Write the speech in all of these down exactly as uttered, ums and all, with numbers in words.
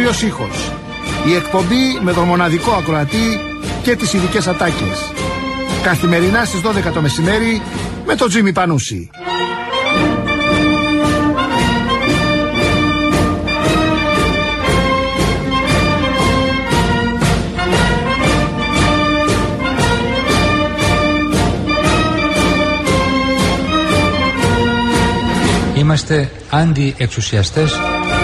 κύριος ήχος. Η εκπομπή με τον μοναδικό ακροατή και τις ειδικές ατάκες. Καθημερινά στις δώδεκα το μεσημέρι με τον Τζίμι Πανούση. Είμαστε αντιεξουσιαστές.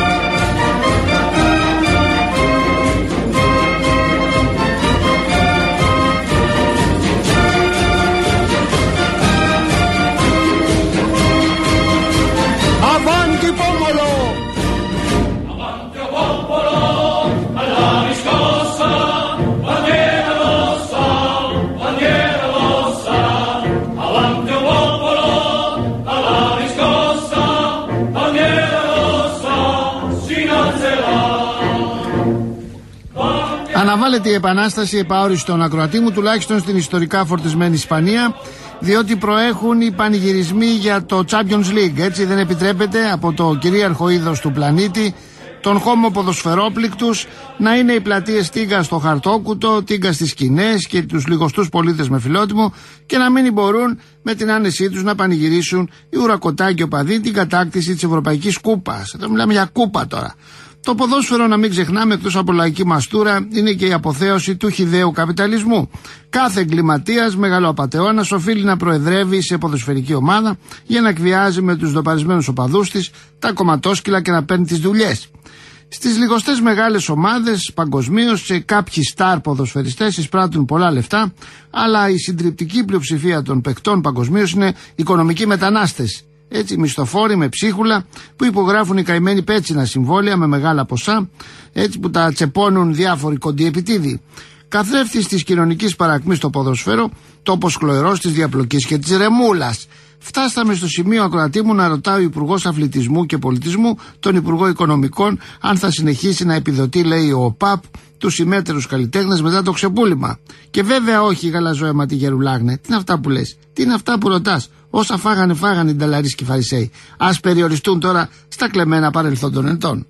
Αναβάλλεται η επανάσταση επαόριστον ακροατή μου, τουλάχιστον στην ιστορικά φορτισμένη Ισπανία, διότι προέχουν οι πανηγυρισμοί για το Champions League. Έτσι δεν επιτρέπεται από το κυρίαρχο είδος του πλανήτη, τον χώμο ποδοσφαιρόπληκτους, να είναι οι πλατείες τίγκα στο χαρτόκουτο, τίγκα στις σκηνές και τους λιγοστούς πολίτες με φιλότιμο, και να μην μπορούν με την άνεσή τους να πανηγυρίσουν οι ουρακοτάκοι οπαδοί την κατάκτηση της Ευρωπαϊκής Κούπας. Εδώ μιλάμε για κούπα τώρα. Το ποδόσφαιρο, να μην ξεχνάμε, εκτός από λαϊκή μαστούρα, είναι και η αποθέωση του χυδαίου καπιταλισμού. Κάθε εγκληματίας, μεγαλοαπατεώνας, οφείλει να προεδρεύει σε ποδοσφαιρική ομάδα για να εκβιάζει με τους δοπαρισμένους οπαδούς της τα κομματόσκυλα και να παίρνει τις δουλειές. Στις λιγοστές μεγάλες ομάδες παγκοσμίως, σε κάποιοι στάρ ποδοσφαιριστές εισπράττουν πολλά λεφτά, αλλά η συντριπτική πλειοψηφία των παικτών παγκοσμίως είναι οικονομικοί μετανάστες. Έτσι, μισθοφόροι με ψίχουλα που υπογράφουν οι καημένοι πέτσινα συμβόλαια με μεγάλα ποσά, έτσι που τα τσεπώνουν διάφοροι κοντοί επιτίδοι. Καθρέφτης της κοινωνικής παρακμής στο ποδόσφαιρο, τόπος χλωερός της διαπλοκής και της ρεμούλας. Φτάσαμε στο σημείο, ακροατή μου, να ρωτάω ο Υπουργός Αθλητισμού και Πολιτισμού τον Υπουργό Οικονομικών αν θα συνεχίσει να επιδοτεί, λέει, ο ΟΠΑΠ τους ημέτερους καλλιτέχνες μετά το ξεπούλημα. Και βέβαια όχι, γαλαζόαιματη γερουλάγνε. Τι είναι αυτά που λες, τι είναι αυτά που ρωτάς? Όσα φάγανε, φάγανε οι νταλαρίς και οι φαρισαίοι. Ας περιοριστούν τώρα στα κλεμμένα παρελθόν των ετών.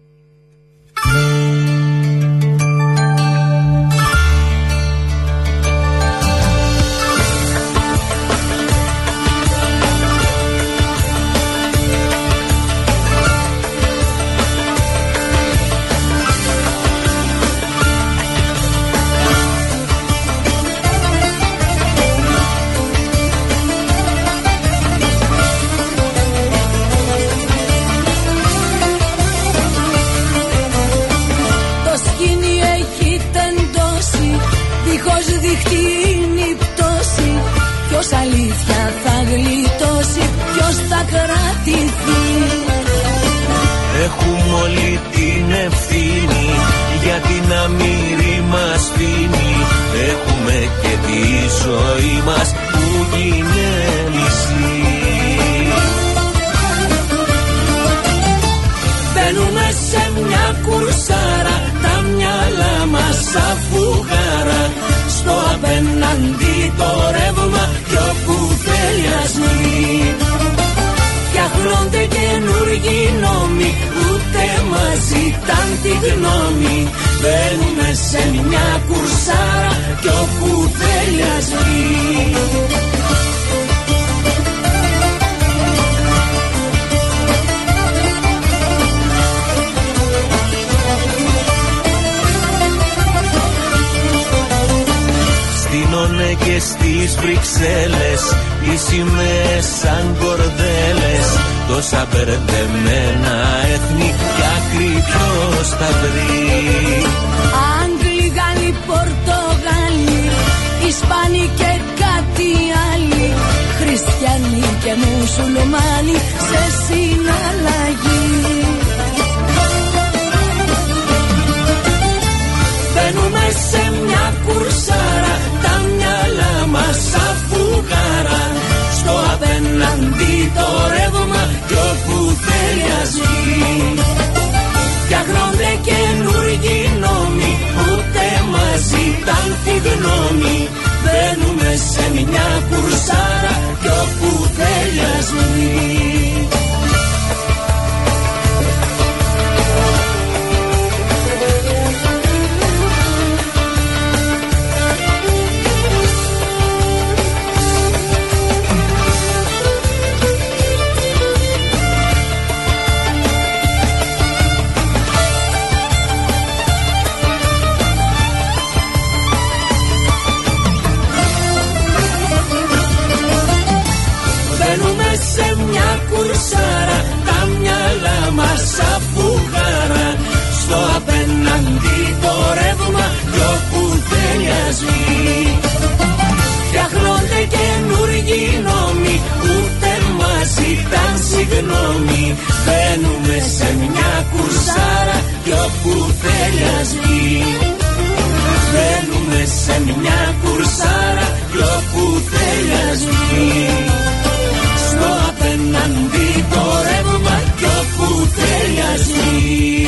Αλήθεια θα γλιτώσει, ποιος θα κρατηθεί? Έχουμε όλη την ευθύνη για την αμήρη μας φήμη. Έχουμε και τη ζωή μας που είναι μισή. Μπαίνουμε σε μια κουρσάρα, τα μυαλά μας σαν φουγάρα. Στο απέναντι το ρεύμα κι όπου θέλει ας βρει. Φτιάχνονται καινούργιοι νόμοι, ούτε μας ζητάν τη γνώμη. Μπαίνουμε σε μια κουρσάρα κι όπου θέλει ας βρει. Και στις Βρυξέλλες οι σημαίες σαν κορδέλες. Τόσα μπερδεμένα έθνη κι άκρη ποιος θα βρει? Άγγλοι, Γάλλοι, Πορτογάλοι, Ισπανοί και κάτι άλλοι, χριστιανοί και μουσουλμάνοι σε συναλλαγή. Μπαίνουμε σε μια κουρσάρα, τα μυαλά μας σαν φουγάρα. Στο απέναντι το ρεύμα κι όπου θέλει ας βγει. Φτιάχνονται καινούργιοι νόμοι, ούτε μας ζητάν τη γνώμη. Μπαίνουμε σε μια κουρσάρα κι όπου θέλει ας βγει. κουρσάρα, τα μυαλά μας σαν φουγάρα. Στο απέναντι το ρεύμα κι όπου θέλει ας βγει. Φτιάχνονται καινούργιοι νόμοι, ούτε μας ήταν συγγνώμη. Μπαίνουμε σε μια κουρσάρα κι όπου θέλει ας βγει. Μπαίνουμε σε μια κουρσάρα κι όπου θέλει ας βγει. Στο απέναντι το ρεύμα κι όπου θέλει ας βγει.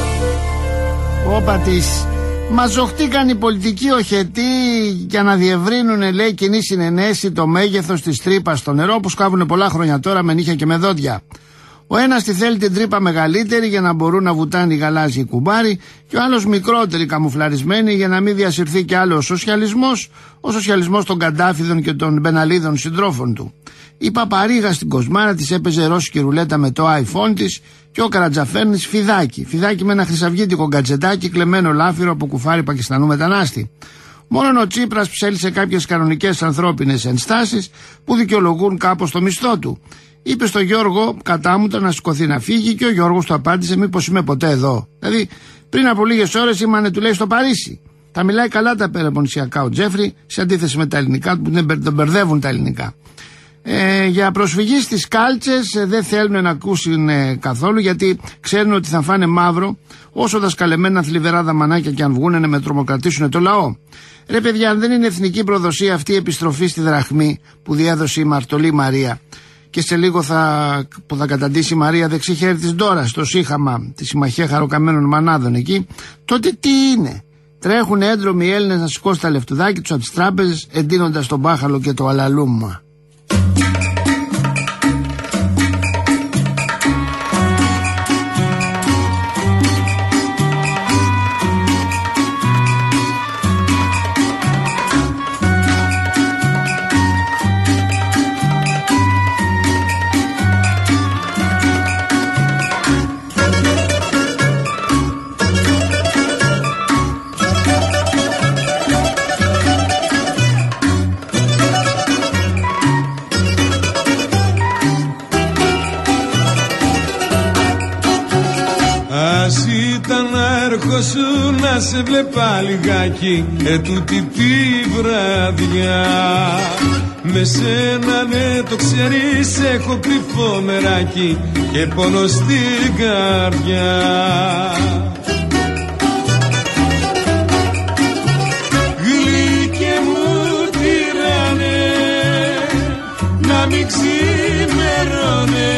Όπα της. Μαζοχτήκαν οι πολιτικοί οχετοί για να διευρύνουν, λέει, κοινή συνενέση το μέγεθος της τρύπας στο νερό που σκάβουν πολλά χρόνια τώρα με νύχια και με δόντια. Ο ένας τη θέλει την τρύπα μεγαλύτερη για να μπορούν να βουτάνε οι γαλάζιοι κουμπάροι και ο άλλος μικρότερη καμουφλαρισμένη για να μην διασυρθεί κι άλλο ο σοσιαλισμός, ο σοσιαλισμός των Καντάφιδων και των Μπεναλίδων συντρόφων του. Η Παπαρίγα στην Κοσμάρα της έπαιζε ρώσικη ρουλέτα με το iPhone της και ο Καρατζαφέρνης φιδάκι. Φιδάκι με ένα χρυσαυγίτικο γκατζετάκι κλεμμένο λάφυρο από κουφάρι Πακιστανού μετανάστη. Μόνο ο Τσίπρας ψέλισε κάποιες κανονικές ανθρώπινες ενστάσεις που δικαιολογούν κάπως το μισθό του. Είπε στο Γιώργο κατάμουτα να σηκωθεί να φύγει και ο Γιώργος του απάντησε: μήπως είμαι ποτέ εδώ? Δηλαδή πριν από λίγες ώρες ήμανε, του λέει, στο Παρίσι. Τα μιλάει καλά τα πελοποννησιακά ο Τζέφρι, σε αντίθεση με τα ελληνικά που τον μπερδεύουν τα ελληνικά. Ε, για προσφυγή στις κάλτσες ε, δεν θέλουν να ακούσουν ε, καθόλου, γιατί ξέρουν ότι θα φάνε μαύρο όσο δασκαλεμένα θλιβερά δαμανάκια και αν βγούνε να με τρομοκρατήσουν το λαό. Ρε παιδιά, αν δεν είναι εθνική προδοσία αυτή η επιστροφή στη δραχμή που διέδωσε η Μαρτωλή Μαρία και σε λίγο θα, που θα καταντήσει η Μαρία δεξί χέρι της Ντόρας στο Σύχαμα, τη Συμμαχία Χαροκαμένων Μανάδων εκεί, τότε τι είναι? Τρέχουν έντρομοι οι Έλληνες να σηκώσουν τα λεφτουδάκια τους από τις τράπεζες εντείνοντας τον μπάχαλο και το αλαλούμα. Σου να σε βλέπα λιγάκι ετούτη τη βραδιά. Με σένα ναι το ξέρεις έχω κρυφό μεράκι και πόνο στην καρδιά. Γλυκέ μου τυράνε να μην ξημερώνε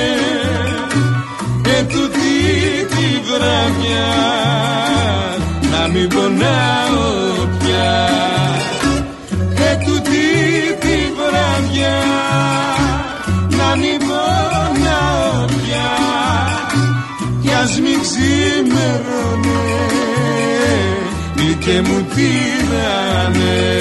ετούτη τη βραδιά. Να μην πονάω πια ετούτη τη βραδιά. Να μην πονάω πια κι ας μην ξημερώνε και μου τυράνε.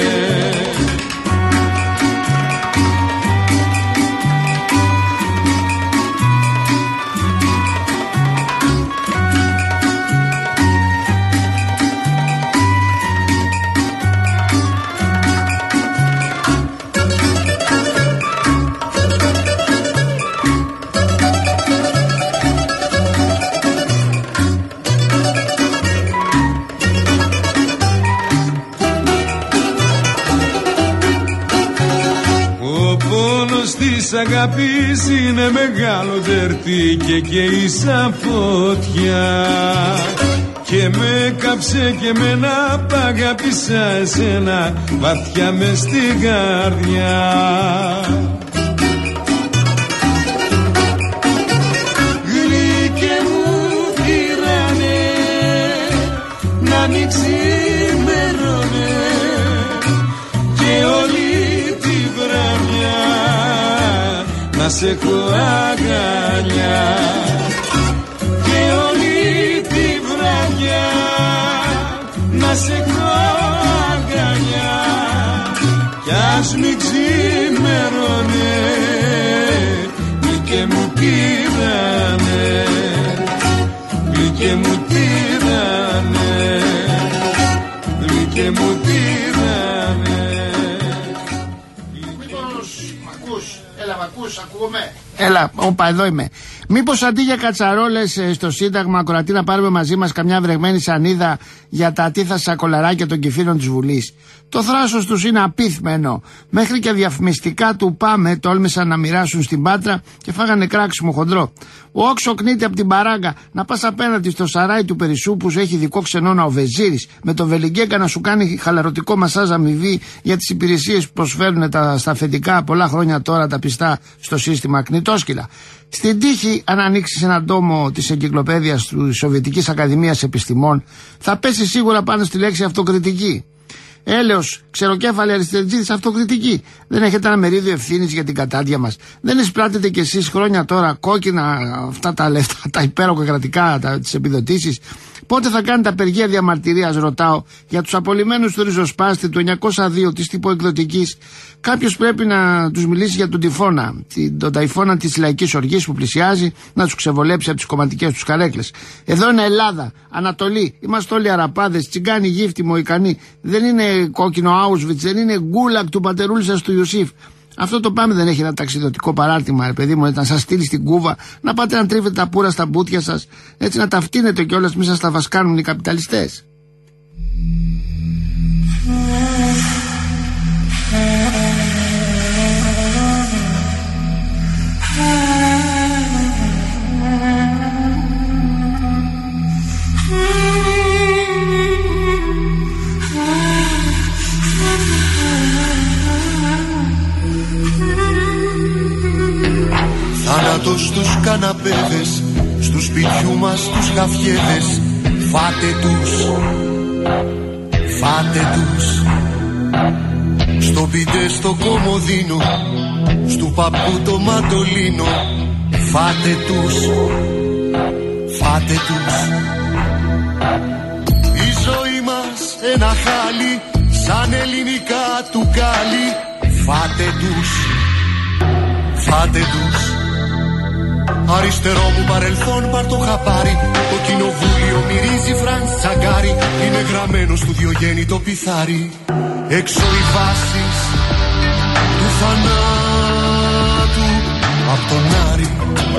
Της αγάπης είναι μεγάλο τερτί και καίει σαν φωτιά και με κάψε και εμένα π' αγάπησα εσένα βαθιά μες στην καρδιά. Γλυκέ μου τυράνε να μην ξημερώνε και όλη τη βραδιά να σε έχω αγκαλιά και όλη τη βραδιά να σε έχω αγκαλιά κι ας μην ξημερώνε γλυκέ μου τυράνε, γλυκέ μου τυράνε, γλυκέ μου τυράνε. Μήπως μ' ακούς, έλα μ' ακούς, ακούγομαι. Έλα, όπα, εδώ είμαι. Μήπως αντί για κατσαρόλες στο Σύνταγμα, ακροατή, να πάρουμε μαζί μας καμιά βρεγμένη σανίδα για τα ατίθα σακολαράκια των κυφήνων της Βουλής. Το θράσος τους είναι απίθμενο. Μέχρι και διαφημιστικά του Πάμε τόλμησαν να μοιράσουν στην Πάτρα και φάγανε κράξιμο χοντρό. Ο Όξο κνείται από την παράγκα. Να πας απέναντι στο σαράι του Περισσού που σου έχει δικό ξενώνα ο Βεζίρης, με το Βελιγκέκα να σου κάνει χαλαρωτικό μασάζ αμοιβή για τις υπηρεσίες που προσφέρουν τα, στα αφεντικά πολλά χρόνια τώρα τα πιστά στο σύστημα κνητόσκυλα. Στην τύχη, αν ανοίξεις έναν τόμο της εγκυκλοπαίδειας του Σοβιετικής Ακαδημίας Επιστημών, θα πέσει σίγουρα πάνω στη λέξη αυτοκριτική. Έλεος, ξεροκέφαλη αριστεριτζίδης, αυτοκριτική. Δεν έχετε ένα μερίδιο ευθύνης για την κατάντια μας? Δεν εισπράτετε κι εσείς χρόνια τώρα κόκκινα αυτά τα λεφτά, τα υπέροχα κρατικά, τις επιδοτήσεις? Πότε θα κάνετε απεργία διαμαρτυρίας, ρωτάω, για τους απολυμμένους του ριζοσπάστη του εννιακόσια δύο της τυποεκδοτικής? Κάποιος πρέπει να τους μιλήσει για τον τυφώνα, τον ταϊφώνα της λαϊκής οργής που πλησιάζει, να τους ξεβολέψει από τις κομματικές τους καρέκλες. Εδώ είναι Ελλάδα, Ανατολή, είμαστε όλοι αραπάδες, τσιγκάνοι, γύφτοι, μοϊκανοί. Δεν είναι κόκκινο Auschwitz, δεν είναι γκούλακ του πατερούλη σας του Ιωσήφ. Αυτό το Πάμε δεν έχει ένα ταξιδιωτικό παράρτημα, ρε παιδί μου, να σας στείλει στην Κούβα, να πάτε να τρίβετε τα πουρα στα μπουτια σας, έτσι να τα φτύνετε κιόλας, μη σας τα βασκάνουν οι καπιταλιστές. Θάνατος στους καναπέδες, στους σπιτιού μας τους γαφιέδες. Φάτε τους, φάτε τους. Στο πιντέ στο κομμωδίνο, στου παππού το μαντολίνο. Φάτε τους, φάτε τους. Η ζωή μας ένα χάλι, σαν ελληνικά του κάλι. Φάτε τους, φάτε τους. Αριστερό μου παρελθόν πάρ' το χαπάρι. Το κοινοβούλιο μυρίζει Φραντς Τσαγκάρι. Είναι γραμμένο στο Διογέννη το πιθάρι. Έξω οι βάσεις του θανάτου απ' τον Άρη.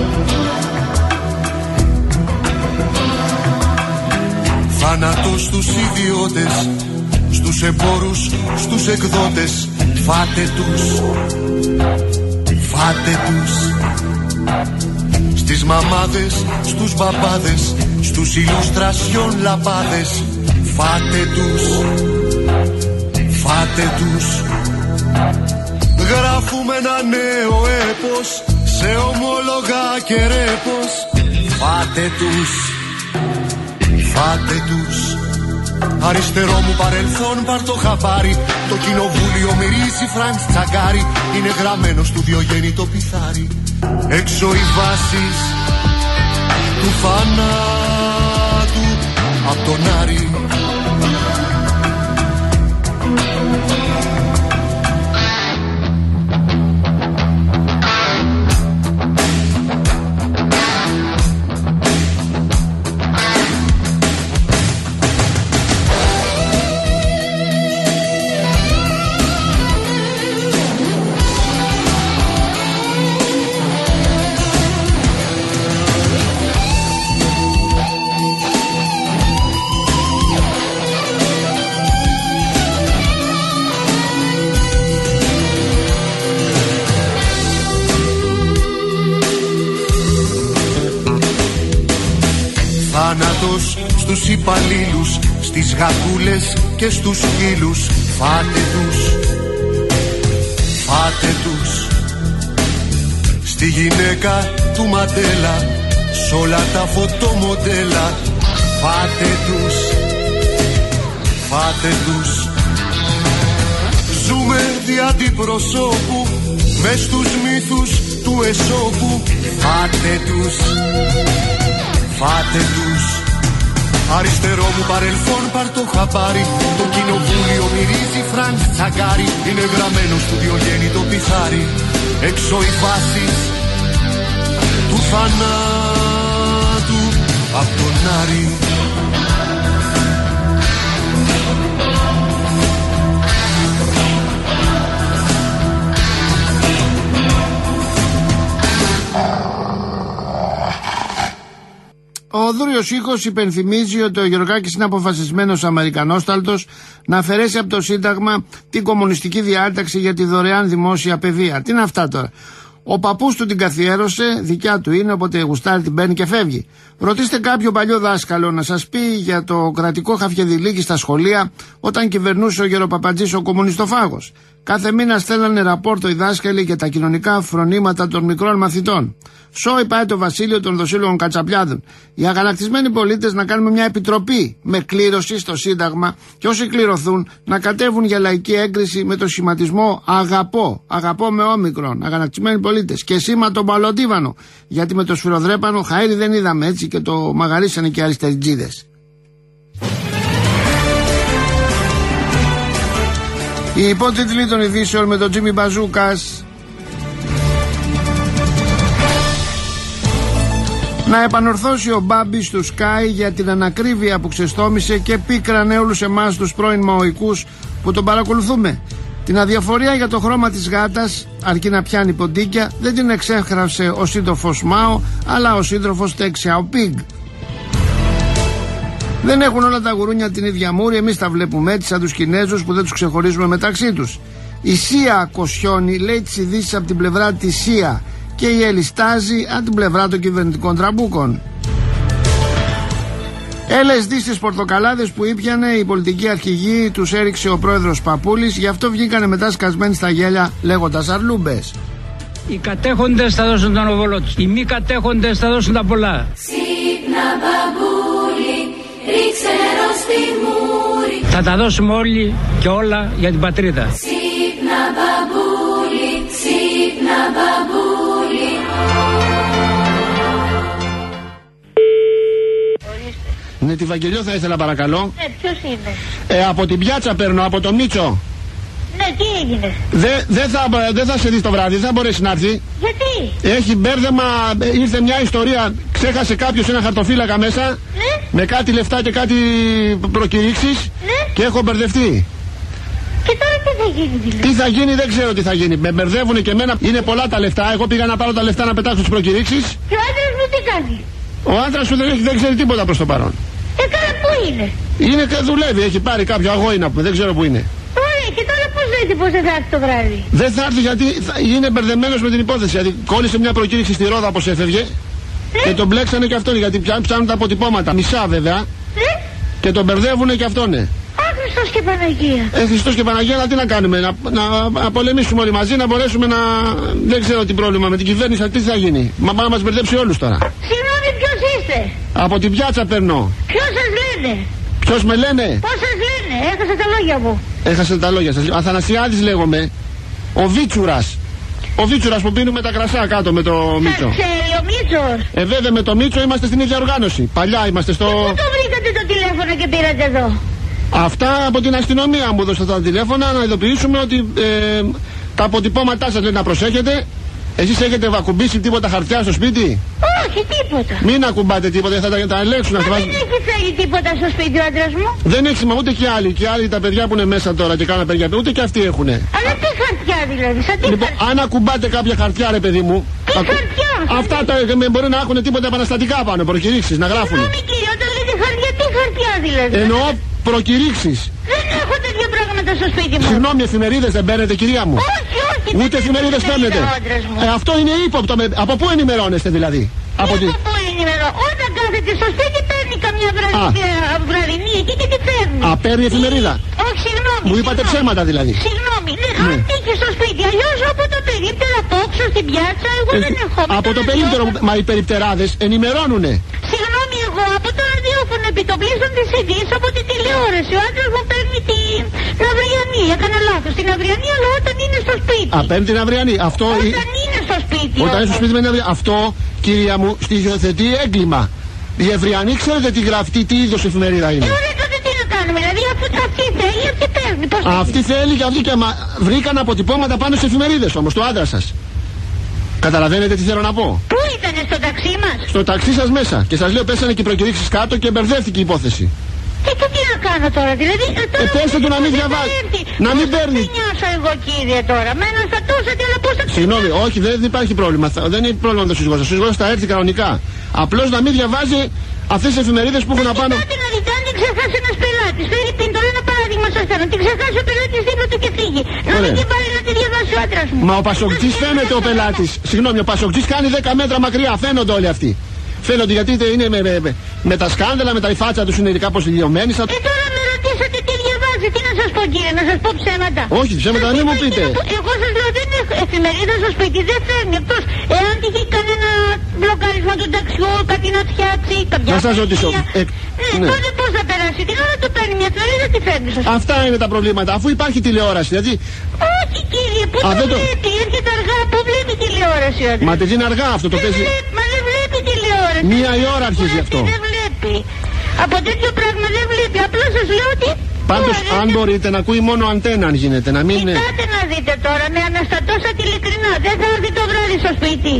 Θάνατος στους ιδιώτες, στους εμπόρους, στους εκδότες. Φάτε τους, φάτε τους. Στις μαμάδες, στους μπαμπάδες, στους ηλουστρασιόν λαπάδες. Φάτε τους, φάτε τους. Γράφουμε ένα νέο έπος, σε ομόλογα και ρέπος. Φάτε τους, φάτε τους. Αριστερό μου παρελθόν πάρ' το χαπάρι. Το κοινοβούλιο μυρίζει Φραντς Τσαγκάρι. Είναι γραμμένο στο Διογέννη το πιθάρι. Έξω οι βάσεις του θανάτου απ' τον Άρη. Θάνατος στους υπαλλήλους, στις γατούλες και στους σκύλους. Φάτε τους, φάτε τους. Στη γυναίκα του Μαντέλα, σ' όλα τα φωτομοντέλα. Φάτε τους, φάτε τους. Ζούμε δι' αντιπροσώπου, μες στους μύθους του Εσώπου. Φάτε τους, φάτε τους. Αριστερό μου παρελθόν πάρ' το χαπάρι. Το κοινοβούλιο μυρίζει Φραντς Τσαγκάρι. Είναι γραμμένο στο Διογέννη το πιθάρι. Έξω οι βάσεις του θανάτου απ' τον Άρη. εγχώριος ήχος υπενθυμίζει ότι ο Γεωργάκης είναι αποφασισμένος Αμερικανόσταλτος να αφαιρέσει από το Σύνταγμα την κομμουνιστική διάταξη για τη δωρεάν δημόσια παιδεία. Τι είναι αυτά τώρα? Ο παππούς του την καθιέρωσε, δικιά του είναι, οπότε γουστάρει την παίρνει και φεύγει. Ρωτήστε κάποιο παλιό δάσκαλο να σας πει για το κρατικό χαφιεδηλίκι στα σχολεία όταν κυβερνούσε ο Γεροπαπατζής ο κομμουνιστοφάγος. Κάθε μήνα στέλνανε ραπόρτο οι δάσκαλοι για τα κοινωνικά φρονήματα των μικρών μαθητών. Σόι πάει το βασίλειο των δοσύλλογων Κατσαπλιάδων. Οι αγανακτισμένοι πολίτες να κάνουμε μια επιτροπή με κλήρωση στο Σύνταγμα και όσοι κληρωθούν να κατέβουν για λαϊκή έγκριση με το σχηματισμό Αγαπώ. Αγαπώ με όμικρον. Αγανακτισμένοι πολίτες. Και σήμα τον Παλωτίβανο. Γιατί με το σφυροδρέπανο χαΐρι δεν είδαμε, έτσι, και το μαγαρίσανε και αριστεριτζίδες. Οι υπότιτλοι των ειδήσεων με τον Τζίμι Μπαζούκας. Να επανορθώσει ο Μπάμπης του Sky για την ανακρίβεια που ξεστόμησε και πίκρανε όλους εμάς τους πρώην μαοϊκούς που τον παρακολουθούμε. Την αδιαφορία για το χρώμα της γάτας, αρκεί να πιάνει ποντίκια, δεν την εξέχραυσε ο σύντροφος Μάο, αλλά ο σύντροφος Τεξιαοπίγ. Δεν έχουν όλα τα γουρούνια την ίδια μούρη, εμείς τα βλέπουμε έτσι σαν τους Κινέζους που δεν τους ξεχωρίζουμε μεταξύ τους. Η Σία Κοσιόνη λέει τις ειδήσεις από την πλευρά της Σία και η Ελιστάζη από την πλευρά των κυβερνητικών τραμπούκων. Ελ Ες Ντι στις πορτοκαλάδες που ήπιανε η πολιτική αρχηγοί τους έριξε ο πρόεδρος Παπούλης, γι' αυτό βγήκανε μετά σκασμένοι στα γέλια λέγοντας αρλούμπες. Οι κατέχοντες θα δώσουν τον οβολό τους, οι μη κατέχοντες θα δώσουν τα πολλά. Ξύπνα μπαμπούλι, ρίξε νερό στη μούρη. Θα τα δώσουμε όλοι και όλα για την πατρίδα. Ξύπνα μπαμπούλι, ξύπνα μπαμπούλι. Ναι, τη Βαγγελιό θα ήθελα παρακαλώ. Ναι, ποιος είναι? Ε, από την πιάτσα παίρνω, από το Μίτσο. Ναι, τι έγινε? Δεν δε θα, δε θα σε δει το βράδυ, δεν θα μπορέσει να έρθει. Γιατί? Έχει μπέρδεμα, ήρθε μια ιστορία, ξέχασε κάποιος ένα χαρτοφύλακα μέσα. Ναι. Με κάτι λεφτά και κάτι προκηρύξεις. Ναι. Και έχω μπερδευτεί. Και τώρα τι θα γίνει δηλαδή? Τι θα γίνει δεν ξέρω τι θα γίνει. Με μπερδεύουνε και εμένα, είναι πολλά τα λεφτά. Εγώ πήγα να πάρω τα λεφτά να πετάξω τις προκηρύξεις. Και ο άντρας μου τι κάνει? Ο άντρας σου δεν, δεν ξέρει τίποτα προς το παρόν. Ε, καλά, πού είναι? Είναι και δουλεύει, έχει πάρει κάποιο αγώνα που δεν ξέρω που είναι. Ωραία, και τώρα πώς λέτε πως δεν θα έρθει το βράδυ? Δεν θα έρθει γιατί θα, είναι μπερδεμένος με την υπόθεση. Γιατί κόλλησε μια προκήρυξη στη Ρόδα όπως έφευγε. Ναι. Και τον μπλέξανε και αυτόν γιατί ψάχνουν τα αποτυπώματα. Μισά βέβαια. Ναι. Και τον μπερδεύουνε και αυτόνε. Α, Χριστός και Παναγία. Ε, Χριστός και Παναγία, αλλά τι να κάνουμε, να, να, να πολεμήσουμε όλοι μαζί, να μπορέσουμε να. Δεν ξέρω τι πρόβλημα με την κυβέρνηση, τι θα γίνει. Μα πάει να μας μπερδέψει όλους τώρα. Συγγνώμη, ποιος είστε? Από την πιάτσα περνώ. Ποιος σας λένε? Ποιος με λένε? Πώς σας λένε? Έχασα τα λόγια μου. Έχασε τα λόγια σας. Αθανασιάδης λέγομαι. Ο Βίτσουρας. Ο Βίτσουρας που πίνουμε τα κρασά κάτω με το Μίτσο. Σας ξέρει ο Μίτσος? Ε, βέβαια με το Μίτσο είμαστε στην ίδια οργάνωση. Παλιά είμαστε στο. Και πού το βρήκατε το τηλέφωνο και πήρατε εδώ? Αυτά από την αστυνομία μου έδωσαν τα τηλέφωνα να ειδοποιήσουμε ότι ε, τα αποτυπώματά σας λέει να προσέχετε. Εσείς έχετε ακουμπήσει τίποτα χαρτιά στο σπίτι? Όχι, τίποτα. Μην ακουμπάτε τίποτα, θα τα, τα ελέγξουν. Μα δεν έχει φέρει τίποτα στο σπίτι ο άντρας μου. Δεν έχει σημασία ούτε και άλλοι. Και άλλοι τα παιδιά που είναι μέσα τώρα και κάνουν απεργία, ούτε και αυτοί έχουνε. Αλλά τι χαρτιά δηλαδή, σαν τι Λοιπόν, χαρτιά? αν ακουμπάτε κάποια χαρτιά, ρε παιδί μου. Τι ακου... χαρτιά? Αυτά τα, μπορεί να έχουν τίποτα επαναστατικά πάνω, προκηρύξεις, να γράφουν. Συγγνώμη κύριε, όταν λέτε χαρτιά, τι χαρτιά δηλαδή? Εννοώ προκηρύξεις. Δεν έχω τέτοια πράγματα στο σπίτι μου. Συγγνώμη, εφημερίδες δεν παίρνετε, κυρία μου? Όχι, όχι. Ούτε εφημερίδες παίρνετε. Ε, αυτό είναι ύποπτο. Με... Από πού ενημερώνεστε δηλαδή? Από τι? Από πού ενημερώ? Όταν κάθεται στο σπίτι παίρνει καμιά βραδινή εκεί και τι παίρνει? Α, παίρνει εφημερίδα. Όχι, συγγνώμη. Μου είπατε ψέματα δηλαδή. Συγγνώμη, ναι, αν τύχει στο σπίτι, αλλιώς από το περίπτερο απόξω στην πιάτσα, εγώ δεν έχω. Από το περίπτερο, μα οι περιπτεράδες ενημερώνουνε. Συγγνώμη, εγώ από το ραδιόφωνο επιτοπλίστων της ειδήσεις από την τηλεόραση. Ο άντρας μου παίρνει την αυριανή. Έκανα λάθος. Την αυριανή, αλλά όταν είναι στο σπίτι. Α, παίρνει την αυριανή. Αυτό όταν είναι στο σπίτι. Όταν είναι στο σπίτι με την αυριανή. Αυτό, κυρία μου, στοιχειοθετεί έγκλημα. Η Ευριανή, ξέρετε τι γράφει, τι, τι είδος εφημερίδα είναι? Ε, ωραία, τότε τι να κάνουμε, δηλαδή αφού αυτή θέλει, αυτή παίρνει. Πώς αυτή θέλει και αυτή και μα... βρήκαν αποτυπώματα πάνω σε εφημερίδες όμως, του άντρα σας. Καταλαβαίνετε τι θέλω να πω? Πού ήτανε, στο ταξί μας? Στο ταξί σας μέσα. Και σας λέω πέσανε και οι προκηρύξεις κάτω και μπερδεύτηκε η υπόθεση. Και το τι να κάνω τώρα, δηλαδή. Ε, πέστε του να μην διαβάζει. Να μην παίρνει. Δεν νιώσω εγώ κύριε τώρα. Μένω στα τόσα και αλλά πώς θα. Συγγνώμη, όχι, δεν υπάρχει πρόβλημα. Δεν είναι πρόβλημα με το σύζυγό σας. Ο σύζυγός θα έρθει κανονικά. Απλώς να μην διαβάζει αυτές τις εφημερίδες που έχουν να πάνω. Κάτι να δείτε, αν την ξεχάσει ένας πελάτης, φέρει πίν, τώρα ένα παράδειγμα σας θέλω, την ξεχάσει ο πελάτης δίπλα του και φύγει. Να μην την πάρει να τη διαβάσει ο άντρας μου. Μα ο Πασοκτής φαίνεται ο πελάτης. Συγγνώμη, ο Πασοκτής κάνει δέκα μέτρα μακριά. Φαίνονται όλοι αυτοί. Φαίνονται γιατί είναι με, με, με, με τα σκάνδαλα, με τα υφάτσα τους είναι κάπως λιωμένοι. Σα... Ε, τώρα με ρωτήσατε τι διαβάζει, τι να σας πω κύριε, να σας πω ψέματα. Όχι, ψέματα δεν μου πείτε. Εγώ σας λέω δεν έχω εφημερίδα στο σπίτι, δεν φέρνει. Εκτός εάν τυχεί κανένα μπλοκάρισμα του ταξιού, κάτι να φτιάξει, κάποια. Να σας ρωτήσω. Ε, ναι, ναι. Τότε πώς θα περάσει, την ώρα το παίρνει μια εφημερίδα, τι φέρνει στο σπίτι. Αυτά είναι τα προβλήματα, αφού υπάρχει τηλεόραση. Δηλαδή... Όχι κύριε, πού το βλέπει, έρχεται αργά, πού βλέπει τηλεόραση ο άντρας. Μα δεν είναι αργά αυτό το παίζει. Μα δεν βλέπει τηλεόραση. Μία η ώρα αρχίζει αυτό. Δεν βλέπει. Από τέτοιο πράγμα δεν βλέπει. Απλά σας λέω ότι. Πάντως αν μπορείτε να ακούει μόνο αντένα αν γίνεται. Να μην είναι. Κοιτάτε να δείτε τώρα με αναστατώσατε ειλικρινά. Δεν θα έρθει το βράδυ στο σπίτι.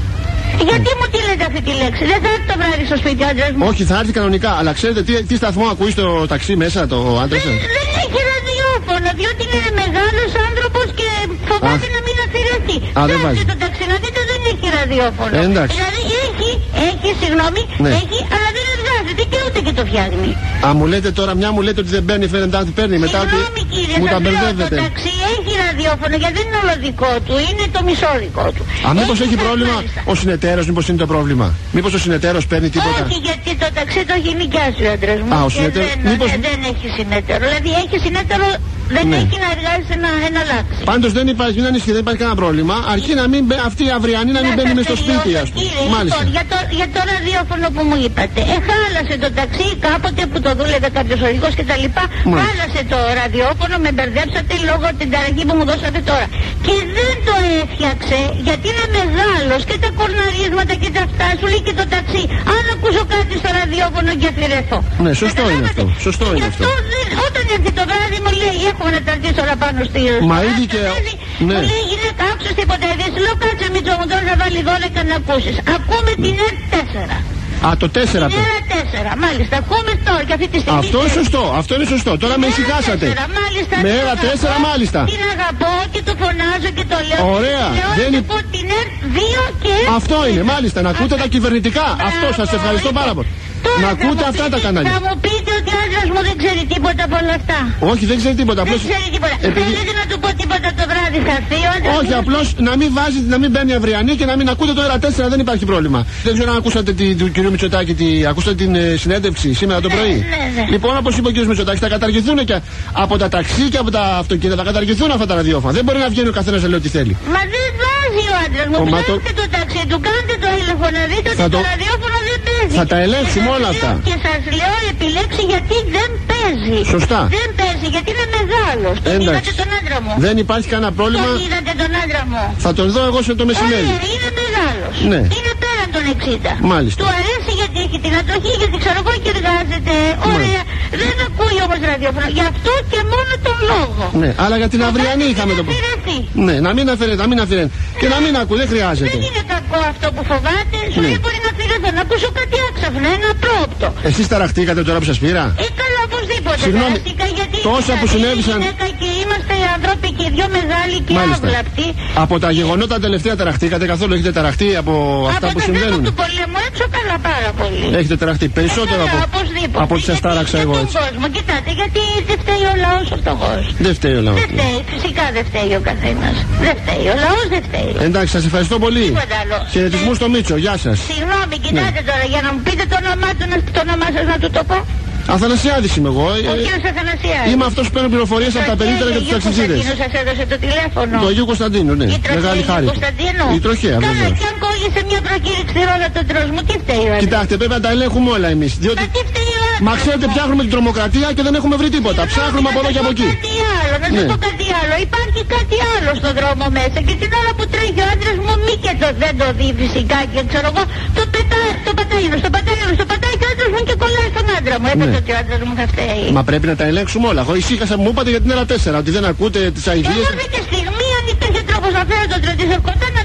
Γιατί μου τη λέτε αυτή τη λέξη. Δεν θα έρθει το βράδυ στο σπίτι ο άντρας μου. Όχι, θα έρθει κανονικά. Αλλά ξέρετε τι, τι σταθμό ακούει στο ταξί μέσα το άντρας σας. Δεν, δεν έχει ραδιόφωνο. Διότι είναι μεγάλος άνθρωπος και φοβάται να μην αφηρεθεί. Α, δεν βάζει. Το ταξί να δείτε δεν έχει ραδιόφωνο. Ε, εντάξει. Δηλαδή έχει, έχει, συγγνώμη, ναι. έχει, αλλά δεν εργάζεται και ούτε και το φτιάχνει. Α, μου λέτε τώρα, μια μου λέτε ότι δεν παίρνει, φαίνεται ότι παίρνει. Μετά ότι κύριε, μου τα λέω, μπερδεύετε. Το ταξί έχει ραδιόφωνο γιατί δεν είναι όλο δικό του, είναι το μισό δικό του. Α, μήπως έχει πρόβλημα μάλιστα. Ο συνεταίρος, μήπως είναι το πρόβλημα. Μήπως ο συνεταίρος παίρνει τίποτα. Όχι, γιατί το ταξί το έχει νοικιάσει ο άντρας μου. Α, ο και συνεταίρος, δεν, μήπως... ναι, δεν έχει συνεταίρο. Δηλαδή έχει συνεταίρο, δεν ναι. έχει να εργάζεται να εναλλάξει. Πάντως δεν υπάρχει, μην ανησυχείτε, δεν υπάρχει κανένα πρόβλημα. Αρκεί να μην μπε, αυτή η αυριανή να μην μπαίνει μες στο σπίτι, ας πούμε. Μάλιστα. Λοιπόν, για, το, για το ραδιόφωνο που μου είπατε. Εχάλασε το ταξί κάποτε που το δούλευε κάποιος οδηγός και τα λοιπά. Χάλασε το ραδιόφωνο, με μπερδέψατε λόγω την ταραχή που μου δώσατε τώρα. Και δεν το έφτιαξε γιατί είναι μεγάλος και τα κορναρίσματα και τα αυτά σου λέει και το ταξί. Αν ακούσω κάτι στο ραδιόφωνο και αφηρεθώ. Ναι, σωστό είναι αυτό. Σωστό είναι αυτό. Δεν, όταν έρθει το βράδυ μου λέει έχουμε να ταρτεί τώρα πάνω στη. Μα ήδη και. Ναι. Μου λέει γυναίκα άκουσες τίποτα. Δεν σου λέω κάτσε Μήτσο μου τώρα να βάλει δώδεκα να ακούσεις. Ακούμε την ΕΡΤ τέσσερα. Α, το τέσσερα το. ΕΡΤ τέσσερα, μάλιστα. Ακούμε τώρα και αυτή τη στιγμή. Αυτό είναι σωστό, αυτό είναι σωστό. Τώρα με ησυχάσατε. Με ΕΡΤ τέσσερα, μάλιστα. Την αγαπώ και το φωνάζω και το λέω. Ωραία. Δεν είναι. Την ΕΡΤ δύο και. Αυτό είναι, μάλιστα. Να ακούτε τα κυβερνητικά. Αυτό σας ευχαριστώ πάρα πολύ. Να ακούτε αυτά τα κανάλια. Θα μου πείτε ότι ο άντρας μου δεν ξέρει τίποτα από όλα αυτά. Όχι, δεν ξέρει τίποτα. Δεν ξέρει τίποτα. Επειδή... Θέλετε να του πω τίποτα το βράδυ θα έρθει ο άντρας. Όχι, απλώς να μην βάζει, να μην μπαίνει αυριανή και να μην ακούτε το ΕΡΤ τέσσερα, δεν υπάρχει πρόβλημα. Δεν ξέρω αν ακούσατε τη, του κ. Μητσοτάκη, τη, ακούσατε την ε, συνέντευξη σήμερα το ναι, πρωί. Ναι, ναι. Λοιπόν, όπως είπε ο κ. Μητσοτάκη, θα καταργηθούν και από τα ταξί και από τα αυτοκίνητα, θα καταργηθούν αυτά τα ραδιόφωνα. Δεν μπορεί να βγαίνει ο καθένας να λέει ό,τι θέλει. Μα δεν βάζει ο άντρας μου. Κάντε το ταξί του, κάντε το έλεγχο να δείτε ότι το ραδιόφωνο δεν παίζει. Θα τα ελέγξουμε όλα αυτά. Και σας λέω επιλέξει γιατί δεν παίζει. Σωστά. Δεν παίζει γιατί είναι μεγάλος. Τον είδατε τον άντρα μου. Δεν υπάρχει κανένα πρόβλημα. Τον είδατε τον άντρα μου. Θα τον δω εγώ σε το μεσημέρι. Ωραία, είναι μεγάλος. Ναι. Είναι πέραν των εξήντα. Μάλιστα. Του αρέσει γιατί έχει την ατοχή, γιατί ξέρω εγώ και εργάζεται. Ωραία. Δεν ακούει όμως ραδιόφωνο. Γι' αυτό και μόνο τον λόγο. Ναι, αλλά για την αυριανή είχαμε το πρόβλημα. Ναι, να μην αφαιρέται, να μην αφαιρέται. Και να μην ακούει, δεν χρειάζεται. Δεν είναι κακό αυτό που φοβάται. Σου λέει μπορεί να αφαιρεθώ, να ακούσω κάτι άξαφνα, ένα πρόοπτο. Εσείς ταραχτήκατε τώρα που σας πήρα. Ε, καλά, οπωσδήποτε. Συγγνώμη, γιατί τόσα που συνέβησαν. Και είμαστε οι άνθρωποι και οι δυο μεγάλοι και άβλαπτοι. Από τα γεγονότα τελευταία ταραχτήκατε καθόλου, έχετε ταραχτεί από, από αυτά που συμβαίνουν. Από το πολέμου έξω καλά πάρα πολύ. Έχετε ταραχτεί περισσότερο καλά, από, από ό,τι σας τάραξα εγώ έτσι. Κόσμο. Κοιτάτε, γιατί δεν φταίει ο λαός ο φτωχός. Δεν φταίει ο λαός. Δεν φταίει, φυσικά δεν φταίει ο καθένας. Δεν φταίει, ο λαός δεν φταίει. Εντάξει, σας ευχαριστώ πολύ. Χαιρετισμούς στο Μίτσο, γεια σας. Συγγνώμη, κοιτάτε ναι. τώρα για να μου πείτε το όνομά του, το όνομά σας να του το πω. Αθανασιάδης είμαι εγώ. Ο κύριος Αθανασιάδης. Είμαι αυτός που παίρνει πληροφορίες από τα περίπτερα και τους ταξιτζίδες. Ο Κωνσταντίνος σας έδωσε το τηλέφωνο. Το Αγίου Κωνσταντίνου, ναι. Η Μεγάλη χάρη. Η τροχέα, βέβαια. Καλά, και αν κόλλησε μια προκήρυξη ρόλα τον τρόσμο, τι φταίει ο. Κοιτάξτε, πρέπει να τα ελέγχουμε όλα εμείς. Διότι... Μα τι φταίει ο. Μα ξέρετε, ψάχνουμε την τρομοκρατία και δεν έχουμε βρει τίποτα. Ψάχνουμε από εδώ και από εκεί. Κάτι άλλο, να σας πω κάτι άλλο. Υπάρχει κάτι άλλο στον δρόμο μέσα και την ώρα που τρέχει ο άντρας μου, μη και το δεν το δει φυσικά και ξέρω εγώ, το πετάει, το πατάει, στο πατάει, στο πατάει και ο άντρας μου και κολλάει στον άντρα μου. Έπαθε ότι ο άντρας μου θα φταίει. Μα πρέπει να τα ελέγξουμε όλα. Εγώ ησύχασα, μου είπατε για την ΕΡΤ τέσσερα ότι δεν ακούτε τις αηδίες. Εγώ βρήκα στιγμή αν υπήρχε τρόπος να φέρω τον Τρεντήσερ κοντά να δείτε ότι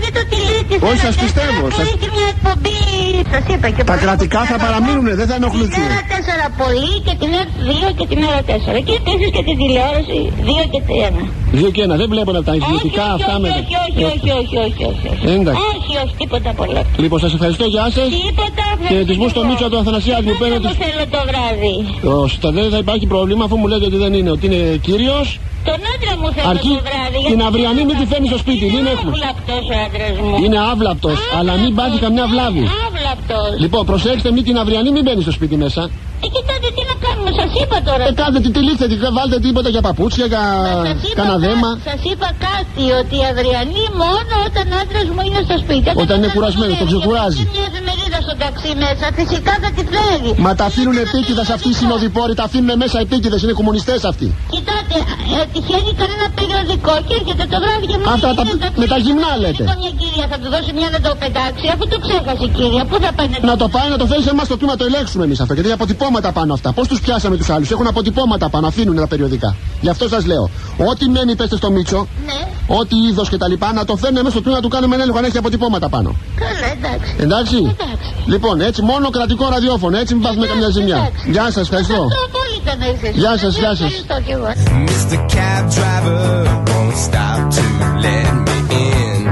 Όχι, σας πιστεύω. Σας... Έχει μια εκπομπή, σας είπα και τα κρατικά θα παραμείνουν, δεν θα ενοχληθούν. Την έρα τέσσερα πολύ και την έρα δύο και την έρα τέσσερα. Και επίσης και την τηλεόραση δύο και ένα. δύο και ένα, δεν βλέπω να τα ιδιωτικά αυτά με. Όχι, όχι, όχι, όχι, όχι, όχι. Όχι, όχι, τίποτα πολλά. Λοιπόν, σας ευχαριστώ, γεια σας. Τίποτα, χαιρετισμού στο Μίτσο του Αθανασιάδη που παίρνω. Δεν θέλω το βράδυ. Δεν θα υπάρχει πρόβλημα αφού μου λέτε ότι δεν είναι, ότι είναι κύριος. Τον άντρα μου θέλω αρκεί το βράδυ. Την αυριανή μην τη φέρνει στο σπίτι. Είναι μην αύλαπτος ο άντρας μου. Είναι αύλαπτος, αλλά μην πάθει καμιά βλάβη. Αύλαπτος. Λοιπόν, προσέξτε, μην την αυριανή μην μπαίνει στο σπίτι μέσα. Ε, κοιτάτε τι να κάνουμε, σας είπα τώρα. Ε, κάντε τι τυλίξτε, βάλτε τίποτα για παπούτσια, για κανένα δέμα. Σας είπα κάτι, ότι η αυριανή μόνο όταν ο άντρας μου είναι στο σπίτι. Όταν είναι κουρασμένος, τον ξεκουράζει. Μια εφημερίδα στο ταξί μέσα, φυσικά θα τη φέρει. Μα τα αφήνουν επίκηδες αυτοί οι συνοδοιπόροι, τα αφήνουν μέσα επίκηδες, είναι κομμουνιστές αυτοί. Κοιτάτε, ε, τυχαίνει κανένα περιοδικό και έρχεται το βράδυ και μου αυτά τα, με τα γυμνά λέτε. Μια κυρία θα του δώσει μια να το πετάξει, αφού το ξέχασε η κυρία, πού θα πάει να το. Να το πάει να το φέρει σε εμάς το τμήμα, το ελέγξουμε εμείς αυτό. Γιατί έχει αποτυπώματα πάνω αυτά. Πώς τους πιάσαμε τους άλλους, έχουν αποτυπώματα πάνω, αφήνουν τα περιοδικά. Γι' αυτό σας λέω, ό,τι μένει πέστε στο Μίτσο, ναι. Ό,τι είδος και τα λοιπά, να το φέρνουμε μέσα στο τμήμα να του κάνουμε ένα έλεγχο αν έχει αποτυπώματα πάνω. Καλά, εντάξει. Εντάξει. εντάξει. Λοιπόν, έτσι μόνο κρατικό ραδιόφωνο, έτσι μην πάθουμε καμιά ζημιά. Εντάξει. Γεια σας, ευχαριστώ. Γεια σας, γεια σας. Mister Cab Driver won't stop to let me in.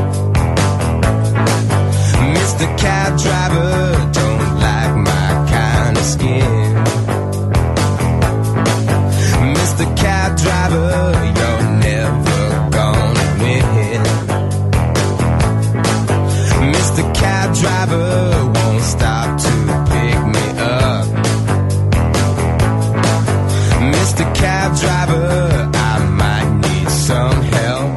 Mister Cab Driver don't like my kind of skin. Mister Cab Driver, you're never gonna win. Mister Cab Driver won't stop to pick me up. Mister Cab Driver, I might need some help.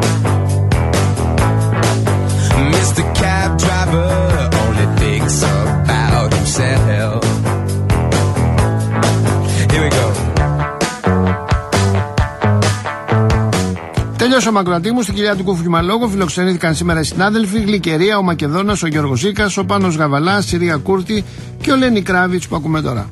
Mister Cab Driver only thinks about himself. Here we go. Τέλειωσε ο Μακροατή μου, στην κυρία του Κουφουμαλόγου φιλοξενήθηκαν σήμερα οι συνάδελφοι Γλυκερία, ο Μακεδόνας, ο Γιώργος Ζήκας, ο Πάνος Γαβαλάς, η Συρία Κούρτη και ο Λένι Κράβιτς που ακούμε τώρα.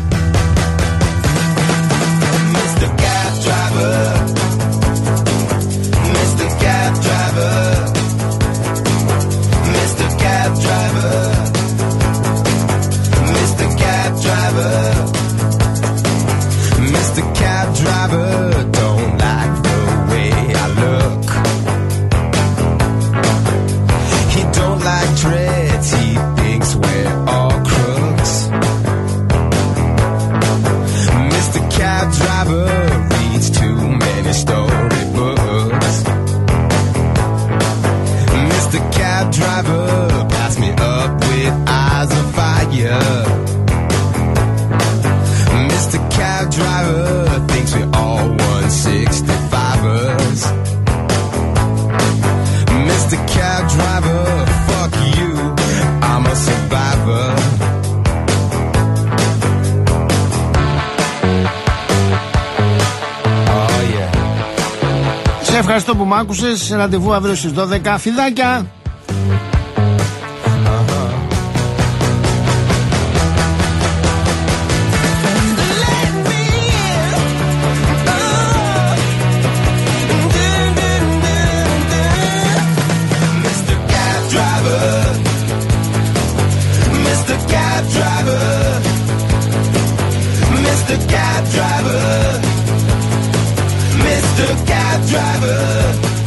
Ευχαριστώ που μ' άκουσες. Ραντεβού αύριο στις δώδεκα. Φιδάκια! Mister Cab Driver, Mister Cab Driver.